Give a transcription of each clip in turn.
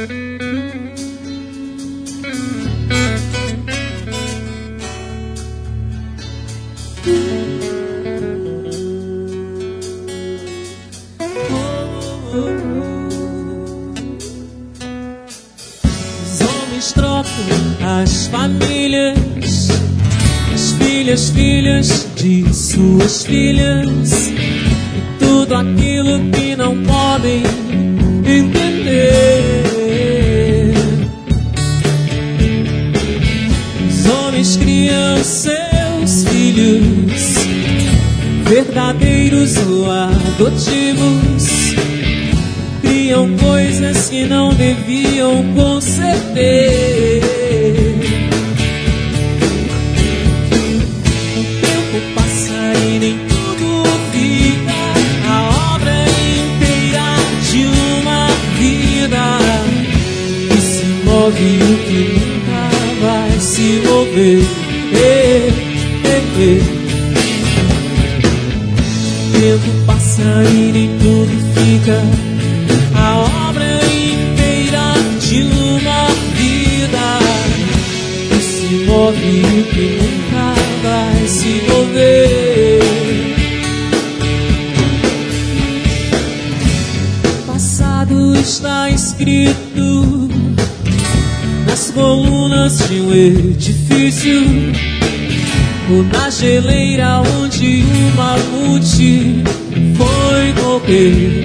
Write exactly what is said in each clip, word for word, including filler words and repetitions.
As famílias, as filhas, filhas de suas filhas, e tudo aquilo que não podem entender. Os homens criam seus filhos, verdadeiros ou adotivos, criam coisas que não deviam conceber. O tempo passa e nem tudo fica, a obra inteira de uma vida que se move e o que nunca vai se mover. Eh, eh, eh. O tempo passa e nem tudo fica, a obra inteira de uma vida que se move e que nunca vai se mover. O passado está escrito nas colunas de um edifício, ou na geleira onde um mamute foi morrer.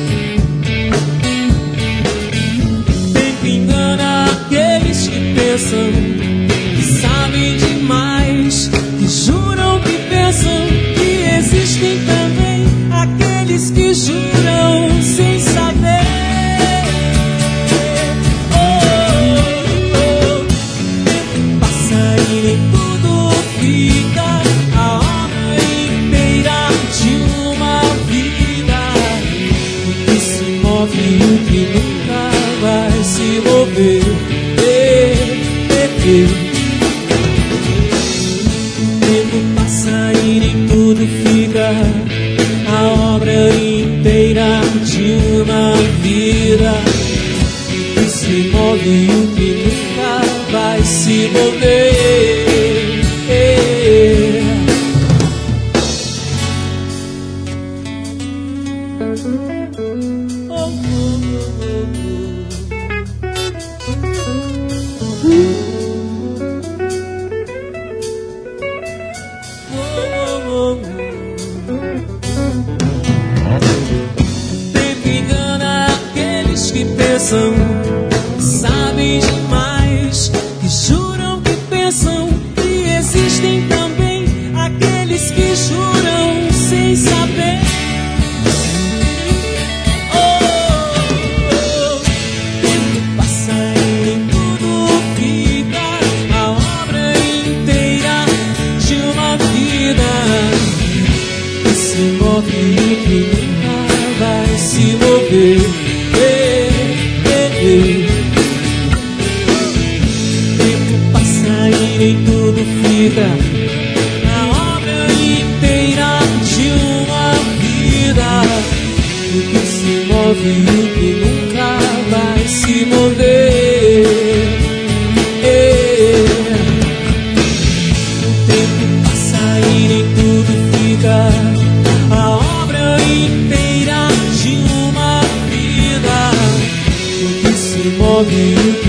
Aqueles que pensam que sabem demais, que juram que pensam que existem também aqueles que juram sem saber. Oh, oh, oh. Tempo passa e nem tudo fica, a obra inteira de uma vida que se move e que nunca vai se mover. O tempo passa e nem tudo fica, a obra inteira de uma vida que se move e que nunca vai se mover. Oh, oh, oh, oh. Tempo engana aqueles que pensam, sabem demais, que juram que pensam que existem também aqueles que juram sem saber. Oh, oh, tempo passa e nem tudo fica, a obra inteira de uma vida que se move e que nunca vai se mover. Eh, eh, eh. Tempo passa e nem tudo fica, a obra inteira de uma vida que se move e que nunca vai se mover. Eh. O tempo passa e nem tudo fica, a obra inteira de uma vida que se move.